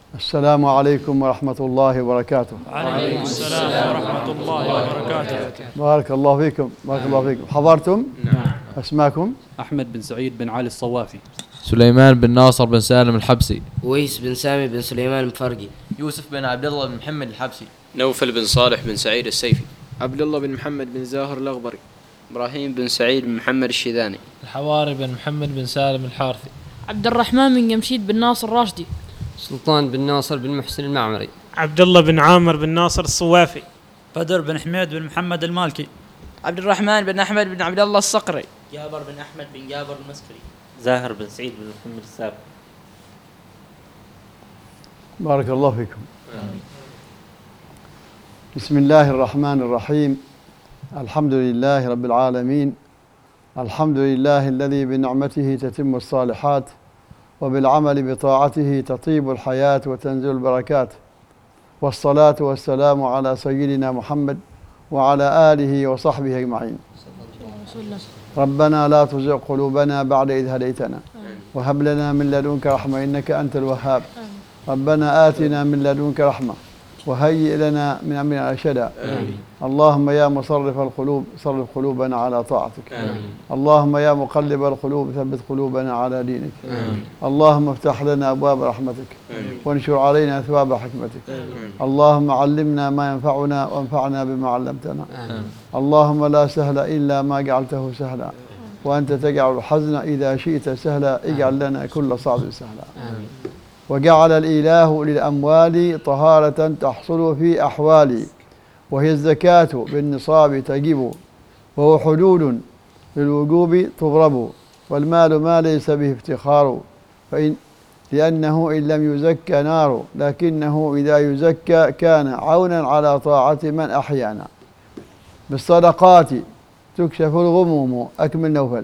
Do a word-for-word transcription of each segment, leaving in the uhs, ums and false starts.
السلام عليكم ورحمة الله وبركاته. وعليكم السلام ورحمة الله وبركاته. بارك الله فيكم. بارك الله فيكم. حضرتم؟ نعم. أسماكم؟ أحمد بن سعيد بن علي الصوافي. سليمان بن ناصر بن سالم الحبسي. ويس بن سامي بن سليمان المفرقي. يوسف بن عبد الله بن محمد الحبسي. نوفل بن صالح بن سعيد السيفي. عبد الله بن محمد بن زاهر الأغبري. إبراهيم بن سعيد بن محمد الشيذاني. الحواري بن محمد بن سالم الحارثي. عبد الرحمن بن يمشيد بن ناصر الراشدي. سلطان بن ناصر بن محسن المعمري. عبد الله بن عامر بن ناصر الصوافي. بدر بن حميد بن محمد المالكي. عبد الرحمن بن أحمد بن عبد الله الصقري. جابر بن أحمد بن جابر المسكري. زاهر بن سعيد بن محمد السابق. بارك الله فيكم. بسم الله الرحمن الرحيم. الحمد لله رب العالمين. الحمد لله الذي بنعمته تتم الصالحات وبالعمل بطاعته تطيب الحياة وتنزل البركات، والصلاة والسلام على سيدنا محمد وعلى آله وصحبه أجمعين. ربنا لا تزغ قلوبنا بعد إذ هديتنا وهب لنا من لدنك رحمة إنك أنت الوهاب. ربنا آتنا من لدنك رحمة وهيئ لنا من أمرنا رشدا. اللهم يا مصرف القلوب صرف قلوبنا على طاعتك. آمين. اللهم يا مقلب القلوب ثبت قلوبنا على دينك. آمين. اللهم افتح لنا أبواب رحمتك. آمين. وانشر علينا ثواب حكمتك. آمين. اللهم علمنا ما ينفعنا وانفعنا بما علمتنا. آمين. اللهم لا سهل إلا ما جعلته سهلا وأنت تجعل الحزن إذا شئت سهلا اجعل لنا كل صعب سهلا. آمين. وجعل الإله للأموال طهارة تحصل في أحوال، وهي الزكاة بالنصاب تجب، وهو حدود للوجوب تضرب، والمال ما ليس به افتخار، فإن لأنه إن لم يزكى نار، لكنه إذا يزكى كان عونا على طاعة من أحيانا. بالصدقات تكشف الغموم. أكمل نوفل.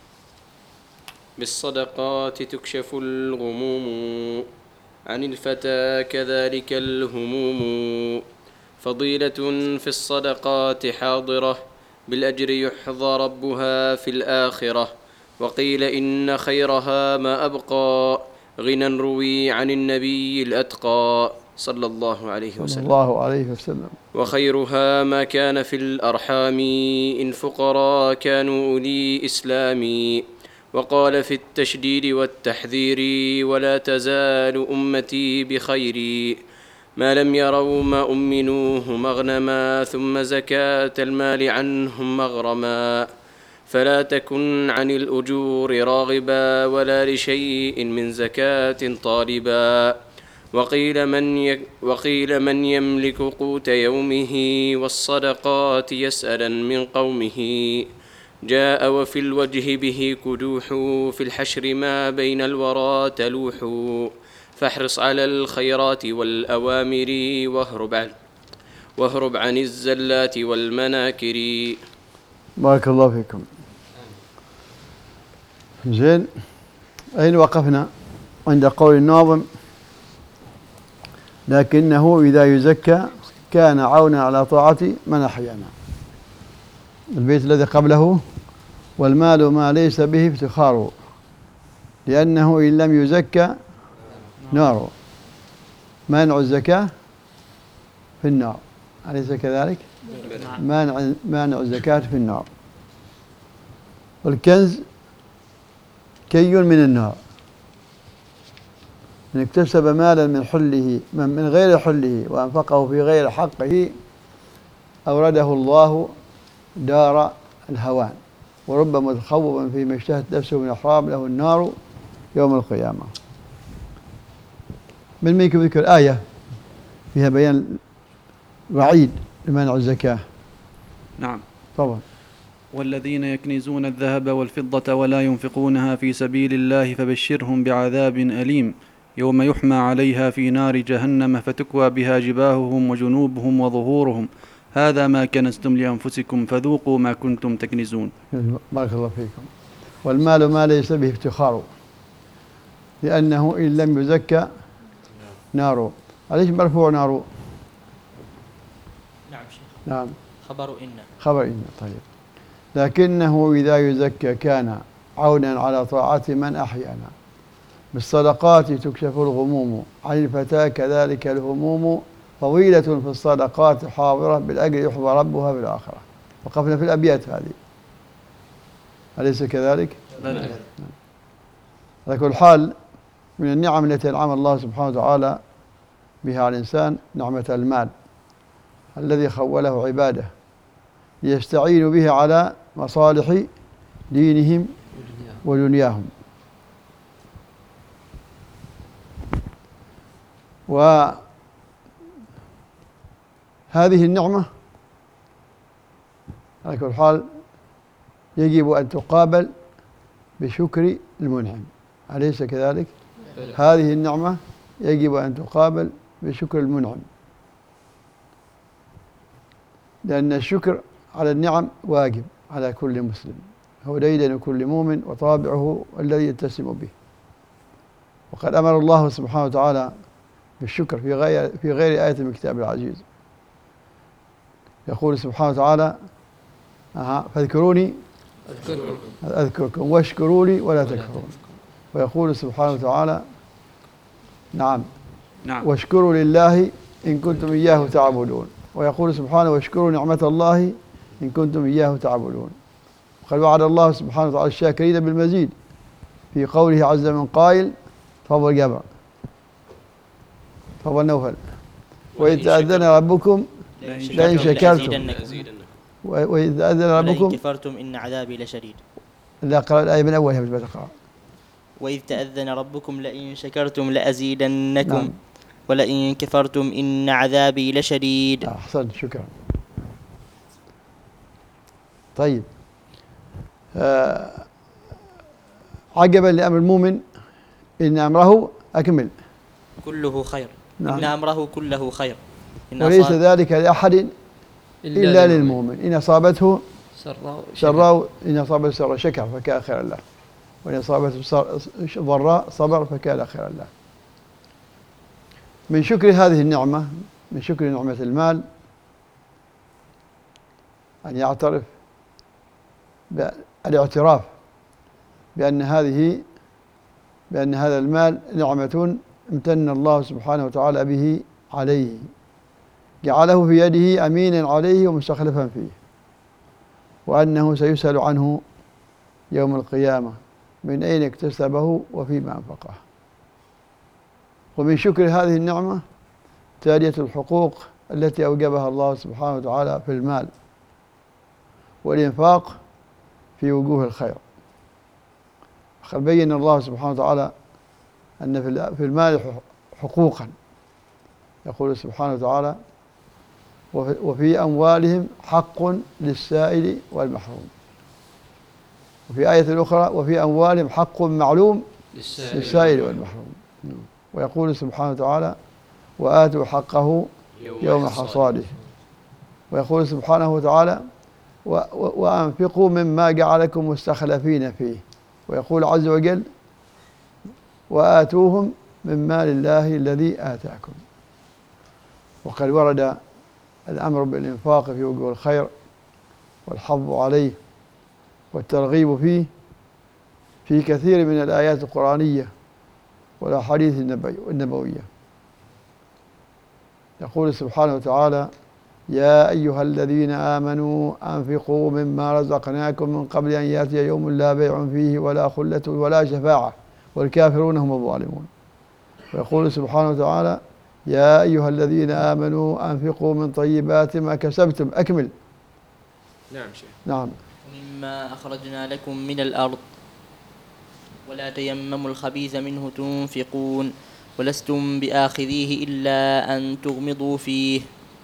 بالصدقات تكشف الغموم، عن الفتى كذلك الهموم، فضيلة في الصدقات حاضرة، بالأجر يحظى ربها في الآخرة. وقيل إن خيرها ما أبقى، غنى روي عن النبي الأتقى صلى الله عليه وسلم. صلى الله عليه وسلم. وخيرها ما كان في الأرحام، إن فقراء كانوا أولي إسلام. وقال في التشديد والتحذير، ولا تزال أمتي بخير، ما لم يروا ما أمنوه مغنما، ثم زكاة المال عنهم مغرما. فلا تكن عن الأجور راغبا، ولا لشيء من زكاة طالبا. وقيل من, وقيل من يملك قوت يومه، والصدقات يسألا من قومه. جاء وفي الوجه به كدوح، في الحشر ما بين الورى تلوح. فاحرص على الخيرات والأوامر، واهرب عن, واهرب عن الزلات والمناكر. بارك الله فيكم. زين، أين وقفنا؟ عند قول الناظم: لكنه إذا يزكى كان عونا على طاعة من أحيانا. البيت الذي قبله: والمال ما ليس به افتخار، لأنه إن لم يزكى نار. مانع الزكاة في النار، أليس كذلك؟ مانع مانع الزكاة في النار. والكنز كي من النار. من اكتسب مالا من حله من غير حله وأنفقه في غير حقه، أورده الله دار الهوان، وربما متخوفا فيما اشتهت نفسه من إحرام له النار يوم القيامة. من ميك ذكر آية فيها بيان وعيد لمنع الزكاة. نعم طبعا. والذين يكنزون الذهب والفضة ولا ينفقونها في سبيل الله فبشرهم بعذاب أليم، يوم يحمى عليها في نار جهنم فتكوى بها جباههم وجنوبهم وظهورهم، هذا ما كنزتم لأنفسكم فذوقوا ما كنتم تكنزون. بارك الله فيكم. والمال ما ليس به افتخار، لأنه إن لم يزكى نار. عليش مرفوع نار؟ نعم شيخ. نعم. خبر إن. خبر إن. طيب. لكنه إذا يزكى كان عونا على طاعة من أحيانا. بالصدقات تكشف الغموم عن الفتاة كذلك الهموم طويلة في الصدقات حاضرة بالأجر يحظى ربها في الآخرة. وقفنا في الأبيات هذه، أليس كذلك؟ بلى. على كل حال من النعم التي أنعم الله سبحانه وتعالى بها على الإنسان نعمة المال الذي خوله عباده ليستعينوا به على مصالح دينهم ودنياهم. وهذه النعمة على كل حال يجب أن تقابل بشكر المنعم، أليس كذلك؟ هذه النعمة يجب أن تقابل بشكر المنعم، لأن الشكر على النعم واجب على كل مسلم، هو ديدن كل مؤمن وطابعه الذي يتسم به. وقد أمر الله سبحانه وتعالى بالشكر في غير في غير آية من الكتاب العزيز. يقول سبحانه وتعالى: أها فاذكروني أذكركم أذكركم واشكروا لي ولا تكفرون. ويقول سبحانه وتعالى: نعم نعم واشكروا لله إن كنتم إياه تعبدون. ويقول سبحانه: واشكروا نعمة الله إن كنتم إياه تعبدون. وقد وعد الله سبحانه وتعالى الشاكرين بالمزيد في قوله عز من قائل: فضل جبر فضل نوفل وإذ تأذن ربكم لئن شكرتم وإذ تأذن ربكم ولئن كفرتم إن عذابي لشديد. لا قرأ الآية من أولها مش بتقرأ. وإذ تأذن ربكم لئن شكرتم لأزيدنكم نعم. ولئن كفرتم إن عذابي لشديد. أحسنت شكرا. طيب آه عجبا لأمر المؤمن إن أمره أكمل كله خير. نعم. إن أمره كله خير. إن وليس أصاب... ذلك لأحد إلا, إلا للمؤمن. إن أصابته سراء إن أصابته سراء شكر فكان خيرا له، وإن أصابته ضراء صبر فكان خيرا له. من شكر هذه النعمة، من شكر نعمة المال، أن يعترف بالاعتراف بأن هذه بأن هذا المال نعمة امتن الله سبحانه وتعالى به عليه، جعله في يده أمينا عليه ومستخلفا فيه، وأنه سيسأل عنه يوم القيامة من أين اكتسبه وفيما أنفقه. ومن شكر هذه النعمة تالية الحقوق التي أوجبها الله سبحانه وتعالى في المال والإنفاق في وجوه الخير. وقد بين الله سبحانه وتعالى أن في المال حقوقا، يقول سبحانه وتعالى: وفي أموالهم حق للسائل والمحروم. وفي آية أخرى: وفي أموالهم حق معلوم للسائل والمحروم. ويقول سبحانه وتعالى: وآتوا حقه يوم حصاده. ويقول سبحانه وتعالى: وأنفقوا مما جعلكم مستخلفين فيه. ويقول عز وجل: وآتوهم من مال الله الذي آتاكم. وقد ورد الأمر بالإنفاق في وجوه الخير والحظ عليه والترغيب فيه في كثير من الآيات القرآنية والأحاديث النبوية. يقول سبحانه وتعالى: يا أيها الذين آمنوا أنفقوا مما رزقناكم من قبل أن يأتي يوم لا بيع فيه ولا خلة ولا شفاعة والكافرون هم الظالمون. ويقول سبحانه وتعالى: يا أيها الذين آمنوا أنفقوا من طيبات ما كسبتم. أكمل. نعم شيخ. نعم. مما أخرجنا لكم من الأرض ولا تيمموا الخبيث منه تنفقون ولستم بآخذيه إلا أن تغمضوا فيه.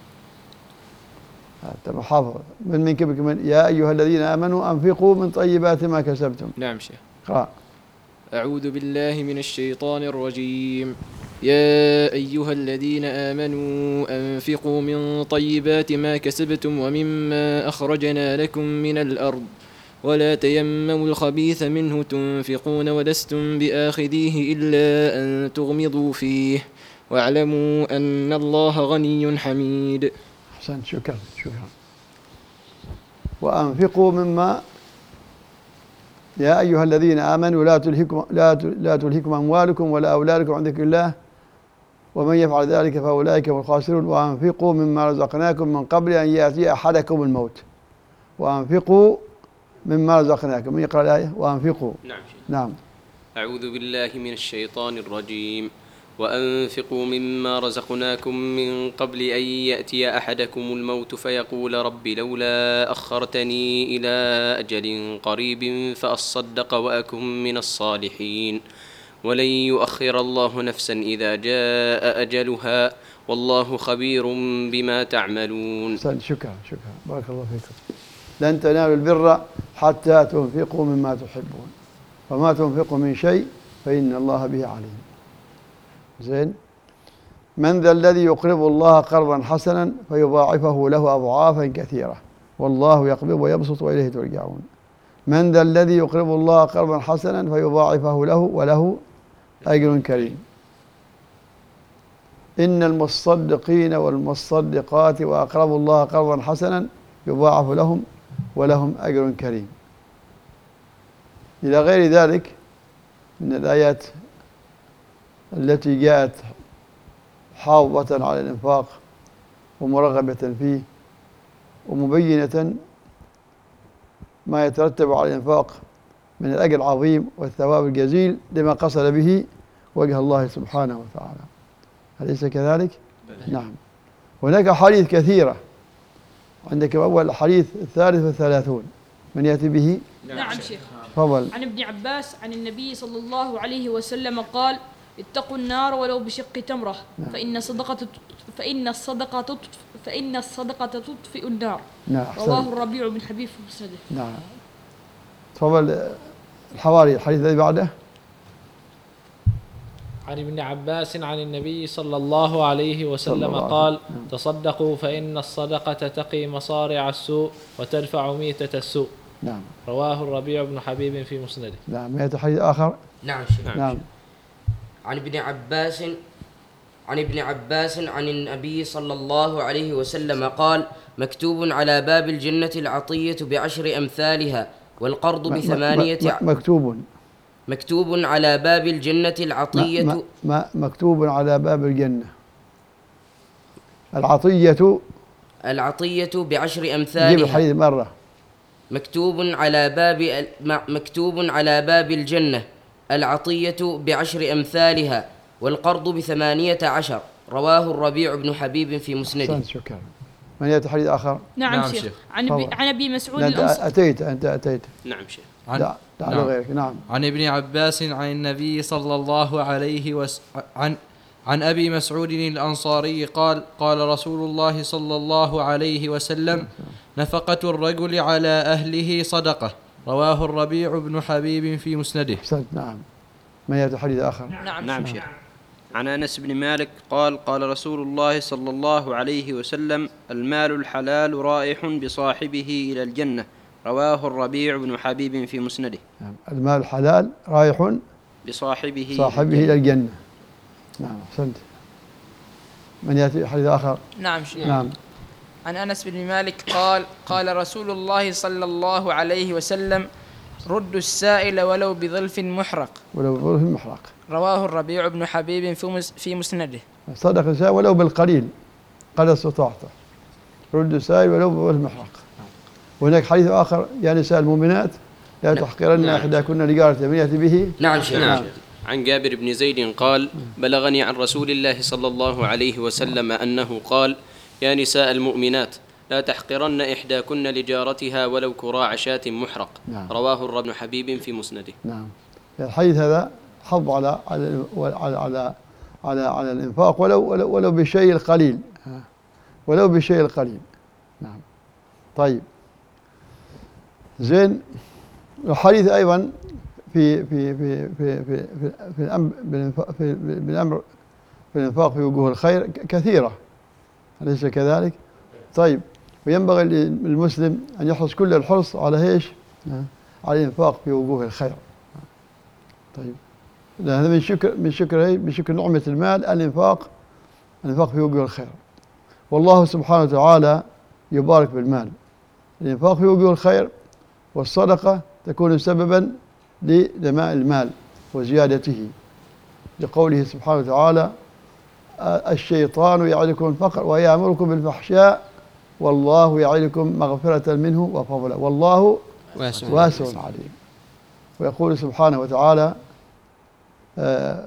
تمام حافظ. من من كبك من يا أيها الذين آمنوا أنفقوا من طيبات ما كسبتم. نعم شيخ. قرأ. أعوذ بالله من الشيطان الرجيم. يا أيها الذين آمنوا أنفقوا من طيبات ما كسبتم ومما أخرجنا لكم من الأرض ولا تيمموا الخبيث منه تنفقون ولستم بآخذيه إلا أن تغمضوا فيه واعلموا أن الله غني حميد. أحسن. شكرا شكرا. وأنفقوا مما يا أيها الذين آمنوا لا تلهكم لا لا تلهكم أموالكم ولا أولادكم عن ذكر الله ومن يفعل ذلك فأولئك هم الخاسرون وأنفقوا مما رزقناكم من قبل أن يأتي أحدكم الموت وأنفقوا مما رزقناكم. من يقرأ الآية؟ وأنفقوا. نعم. نعم. أعوذ بالله من الشيطان الرجيم. وأنفقوا مما رزقناكم من قبل أن يأتي أحدكم الموت فيقول رب لولا أخرتني إلى أجل قريب فأصدق وأكن من الصالحين ولن يؤخر الله نفسا إذا جاء أجلها والله خبير بما تعملون. شكرا شكرا بارك الله فيكم. لن تنالوا البر حتى تنفقوا مما تحبون وما تنفقوا من شيء فإن الله به عليم. زين. من ذا الذي يقرض الله قرضا حسنا فيضاعفه له أضعافا كثيرة والله يقبض ويبسط وإليه ترجعون. من ذا الذي يقرض الله قرضا حسنا فيضاعفه له وله أجر كريم. إن المصدقين والمصدقات وأقرضوا الله قرضا حسنا يضاعف لهم ولهم أجر كريم. إلى غير ذلك من الآيات التي جاءت حاضة على الإنفاق ومرغبة فيه ومبينة ما يترتب على الإنفاق من الأجر العظيم والثواب الجزيل لما قصد به وجه الله سبحانه وتعالى. أليس كذلك؟ نعم. هناك حديث كثيرة. عندك أول الحديث الثالث والثلاثون من يأتي به؟ نعم شيخ. تفضل. عن ابن عباس عن النبي صلى الله عليه وسلم قال اتقوا النار ولو بشق تمرة. نعم. فإن الصدقة فإن الصدقة تطفئ فإن الصدقة تطفئ النار. نعم. رواه الربيع بن حبيب في مسنده. نعم. تفضل الحواري الحديث الذي بعده. عن ابن عباس عن النبي صلى الله عليه وسلم قال تصدقوا فإن الصدقة تقي مصارع السوء وتدفع ميتة السوء. نعم. رواه الربيع بن حبيب في مسنده. نعم. مئة حديث آخر. نعم. نعم. عن ابن عباس عن ابن عباس عن النبي صلى الله عليه وسلم قال مكتوب على باب الجنة العطية بعشر أمثالها والقرض بثمانية مكتوب مكتوب على باب الجنة العطية ما ما مكتوب على باب الجنة العطية العطية بعشر أمثالها. جيب الحديث مرة. مكتوب على باب مكتوب على باب الجنة العطية بعشر أمثالها والقرض بثمانية عشر. رواه الربيع بن حبيب في مسنده. شكرا. من يأتي حديث آخر؟ نعم, نعم شيخ. عن عن أبي مسعود الأنصاري. أتيت أنت أتيت. نعم شيخ. عن لا لا نعم. غيرك. نعم. عن ابن عباس عن النبي صلى الله عليه وس عن عن أبي مسعود الأنصاري قال قال رسول الله صلى الله عليه وسلم نفقة الرجل على أهله صدقة. رواه الربيع بن حبيب في مسنده. نعم. من يأتي حديث آخر؟ نعم, نعم شيخ. عن أنس بن مالك قال قال رسول الله صلى الله عليه وسلم المال الحلال رائح بصاحبه إلى الجنة. رواه الربيع بن حبيب في مسنده. نعم. المال الحلال رايح بصاحبه صاحبه إلى الجنة. نعم أحسنت. من يأتي حديث آخر؟ نعم شيخ. نعم. عن أنس بن مالك قال قال رسول الله صلى الله عليه وسلم ردوا السائل ولو بظلف محرق. ولو بظلف محرق. رواه الربيع بن حبيب في مسنده. صدق السائل ولو بالقليل قدر استطاعته. ردوا السائل ولو بظلف محرق. وهناك حديث آخر يا نساء المؤمنات لا تحقرن إحداكن لجارتها. من يأتي به؟ نعم شيخ. نعم. عن جابر بن زيد قال بلغني عن رسول الله صلى الله عليه وسلم أنه قال يا نساء المؤمنات لا تحقرن إحداكن لجارتها ولو كراع شاة محرق. نعم. رواه الربيع بن حبيب في مسنده. نعم. الحديث هذا حض على على على على على, على الإنفاق ولو ولو, ولو بالشيء القليل ولو بالشيء القليل. نعم. طيب زين. الحديث أيضا في في في في في في, في الأمر في بالأمر في الإنفاق في وجوه الخير كثيرة. أليس كذلك؟ طيب وينبغي للمسلم أن يحرص كل الحرص على ايش؟ على الإنفاق في وجوه الخير. طيب هذا من شكر من شكر من شكر نعمة المال الإنفاق الإنفاق في وجوه الخير. والله سبحانه وتعالى يبارك بالمال. الإنفاق في وجوه الخير والصدقة تكون سببا لنماء المال وزيادته، لقوله سبحانه وتعالى: الشيطان يعدكم الفقر ويأمركم بالفحشاء والله يعدكم مغفرة منه وفضلا والله واسع, واسع عليم. ويقول سبحانه وتعالى: آه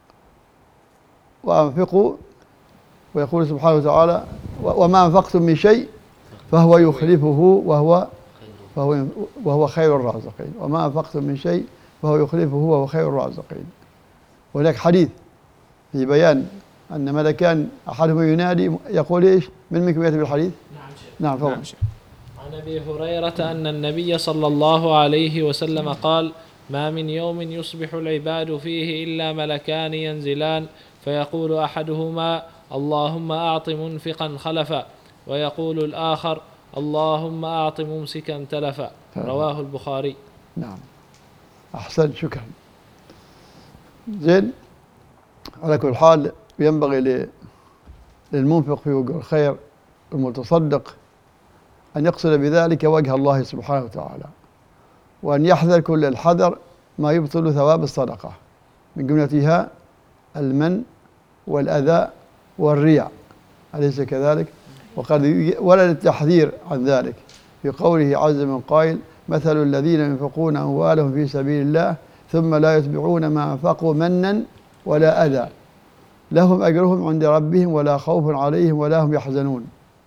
وأنفقوا، ويقول سبحانه وتعالى: وما أنفقتم من شيء فهو يخلفه وهو فهو وهو خير الرازقين. وما أنفقتم من شيء فهو يخلفه وهو خير الرازقين. وهناك حديث في بيان أن ملكان أحدهما ينادي يقول إيش؟ من منكم يأتي بالحديث؟ نعم فضل. نعم. عن أبي هريرة أن النبي صلى الله عليه وسلم قال: ما من يوم يصبح العباد فيه إلا ملكان ينزلان فيقول أحدهما: اللهم أعط منفقا خلفا، ويقول الآخر: اللهم أعط ممسكا تلفا. رواه البخاري. نعم أحسن، شكرا. زين، على كل حال ينبغي للمنفق في وجه الخير المتصدق أن يقصد بذلك وجه الله سبحانه وتعالى، وأن يحذر كل الحذر ما يبطل ثواب الصدقة، من جملتها المن والأذى والرياء، أليس كذلك؟ وقد ورد التحذير عن ذلك في قوله عز من قائل: مثل الذين ينفقون أموالهم في سبيل الله ثم لا يتبعون ما أنفقوا منا ولا أذى لهم أجرهم عند ربهم ولا خوف عليهم ولا هم يحزنون.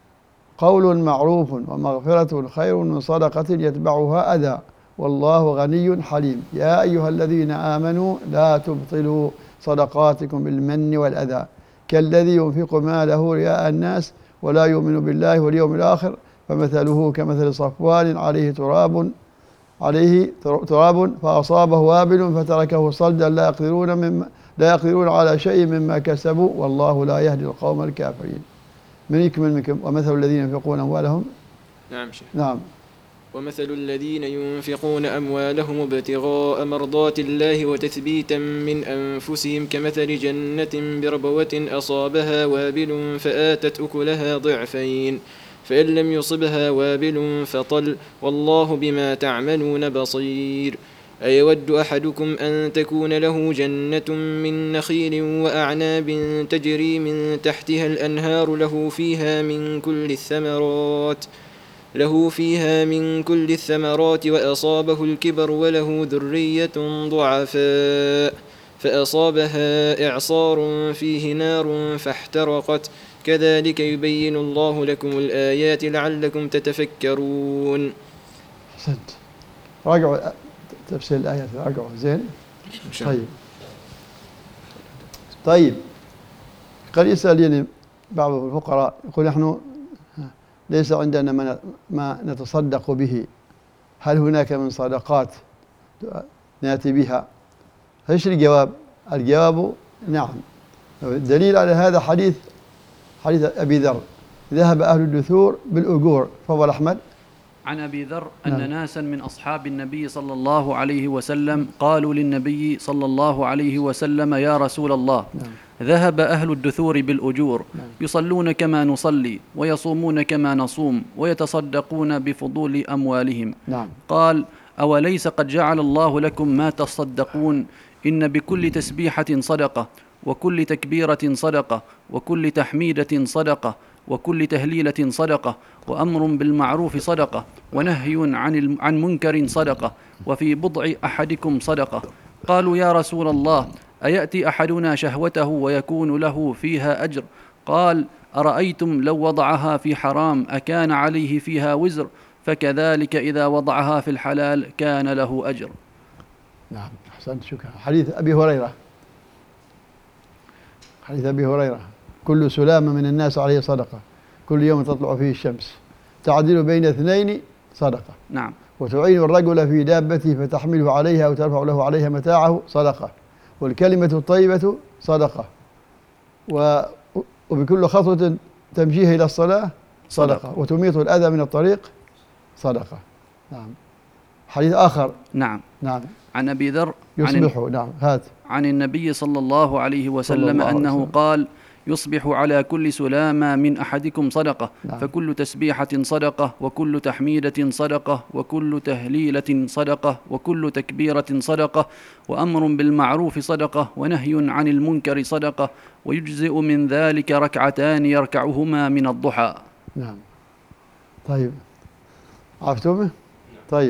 قول معروف ومغفرة خير من صدقة يتبعها أذى والله غني حليم. يا أيها الذين آمنوا لا تبطلوا صدقاتكم بالمن والأذى كالذي ينفق ماله رياء الناس ولا يؤمن بالله واليوم الآخر فمثله كمثل صفوان عليه تراب عليه تراب فأصابه وابل فتركه صلدا لا يقدرون مما لا يقدرون على شيء مما كسبوا والله لا يهدي القوم الكافرين. من يكمل منكم؟ ومثل الذين ينفقون أموالهم. نعم شيخ. نعم. ومثل الذين ينفقون أموالهم ابتغاء مرضات الله وتثبيتا من أنفسهم كمثل جنة بربوة أصابها وابل فآتت أكلها ضعفين فإن لم يصبها وابل فطل والله بما تعملون بصير. أيود أحدكم أن تكون له جنة من نخيل وأعناب تجري من تحتها الأنهار له فيها من كل الثمرات له فيها من كل الثمرات وأصابه الكبر وله ذرية ضعفاء فأصابها إعصار فيه نار فاحترقت كذلك يبين الله لكم الآيات لعلكم تتفكرون. أحسنت. راجعوا تفسير الآيات، راجعوا. زين. طيب طيب قد يسألني بعض الفقراء يقول: نحن ليس عندنا ما نتصدق به، هل هناك من صدقات نأتي بها؟ ايش الجواب؟ الجواب نعم. الدليل على هذا حديث حديث أبي ذر: ذهب أهل الدثور بالأجور. تفضل أحمد. عن أبي ذر أن نعم. ناسا من أصحاب النبي صلى الله عليه وسلم قالوا للنبي صلى الله عليه وسلم: يا رسول الله، نعم. ذهب أهل الدثور بالأجور، نعم. يصلون كما نصلي ويصومون كما نصوم ويتصدقون بفضول أموالهم، نعم. قال: أوليس قد جعل الله لكم ما تصدقون؟ إن بكل تسبيحة صدقة، وكل تكبيرة صدقة، وكل تحميدة صدقة، وكل تهليلة صدقة، وأمر بالمعروف صدقة، ونهي عن عن منكر صدقة، وفي بضع أحدكم صدقة. قالوا: يا رسول الله، أيأتي أحدنا شهوته ويكون له فيها أجر؟ قال: أرأيتم لو وضعها في حرام أكان عليه فيها وزر؟ فكذلك إذا وضعها في الحلال كان له أجر. نعم أحسنت، شكرا. حديث أبي هريرة حديث أبي هريرة: كل سلامة من الناس عليه صدقة، كل يوم تطلع فيه الشمس، تعدل بين اثنين صدقة، نعم. وتعين الرجل في دابته فتحمله عليها وترفع له عليها متاعه صدقة، والكلمة الطيبة صدقة، وبكل خطوة تمشيها إلى الصلاة صدقة, صدقة. وتميط الأذى من الطريق صدقة. نعم. حديث آخر. نعم. نعم. عن أبي ذر يصبح. نعم. هات. عن النبي صلى الله عليه وسلم الله أنه وسلم. قال: يصبح على كل سلامة من أحدكم صدقة. نعم. فكل تسبيحة صدقة، وكل تحميدة صدقة، وكل تهليلة صدقة، وكل تكبيرة صدقة، وأمر بالمعروف صدقة، ونهي عن المنكر صدقة، ويجزئ من ذلك ركعتان يركعهما من الضحى. نعم. طيب عرفتم؟ طيب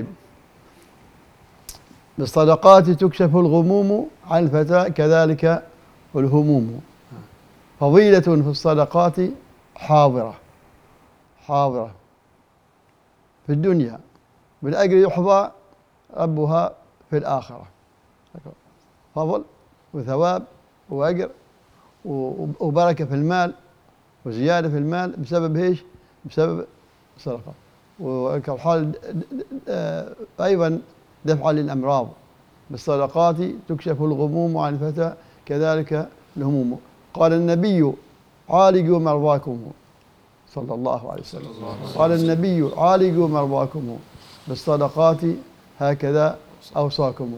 بالصدقات تكشف الغموم عن الفتى كذلك الهموم. فضيلة في الصدقات حاضرة حاضرة في الدنيا من أجل يحظى ربها في الآخرة. فضل وثواب وأجر وبركة في المال وزيادة في المال بسبب إيش؟ بسبب الصدقة. وكالحال أيضا دفعا للأمراض. بالصدقات تكشف الغموم عن الفتى كذلك الهموم. قال النبي عالجوا مرضاكم صلى الله عليه وسلم. قال النبي عالجوا مرضاكم بالصدقات هكذا أوصاكم.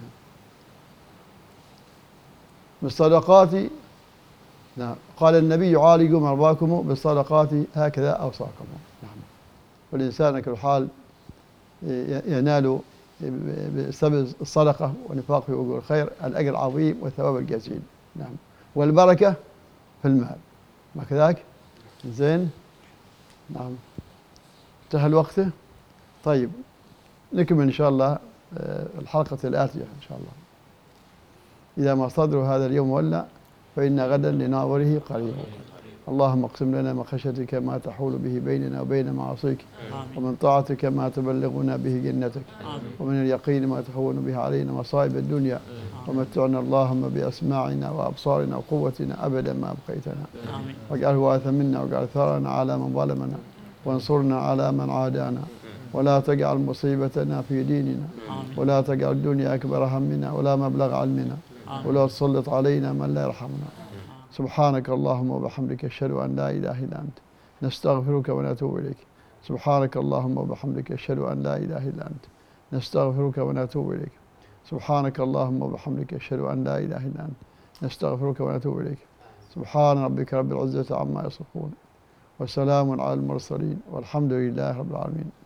بالصدقات نعم. قال النبي عالجوا مرضاكم بالصدقات هكذا أوصاكم. نعم. والإنسان كالحال ينال بسبب الصدقة ونفاق في وجوه الخير الأجر العظيم والثواب الجزيل. نعم. والبركة في المال ما كذاك. زين. نعم. انتهى الوقت. طيب نكمل إن شاء الله الحلقة الآتية إن شاء الله. إذا ما صدر هذا اليوم ولا فإن غدا لناظره قريب. اللهم اقسم لنا من خشيتك ما تحول به بيننا وبين معاصيك، ومن طاعتك ما تبلغنا به جنتك، ومن اليقين ما تهون به علينا مصائب الدنيا، ومتعنا اللهم بأسماعنا وأبصارنا وقوتنا أبدا ما أبقيتنا، واجعله وارث منا، واجعل ثارنا على من ظلمنا، وانصرنا على من عادانا، ولا تجعل مصيبتنا في ديننا، ولا تجعل الدنيا أكبر همنا ولا مبلغ علمنا، ولا تسلط علينا من لا يرحمنا. سبحانك اللهم وبحمدك أشهد أن لا إله إلا أنت نستغفرك ونتوب إليك. سبحانك اللهم وبحمدك أشهد أن لا إله إلا أنت نستغفرك ونتوب إليك. سبحانك اللهم وبحمدك أشهد أن لا إله إلا أنت نستغفرك ونتوب إليك. سبحان ربك رب العزة عما يصفون، وسلام على المرسلين، والحمد لله رب العالمين.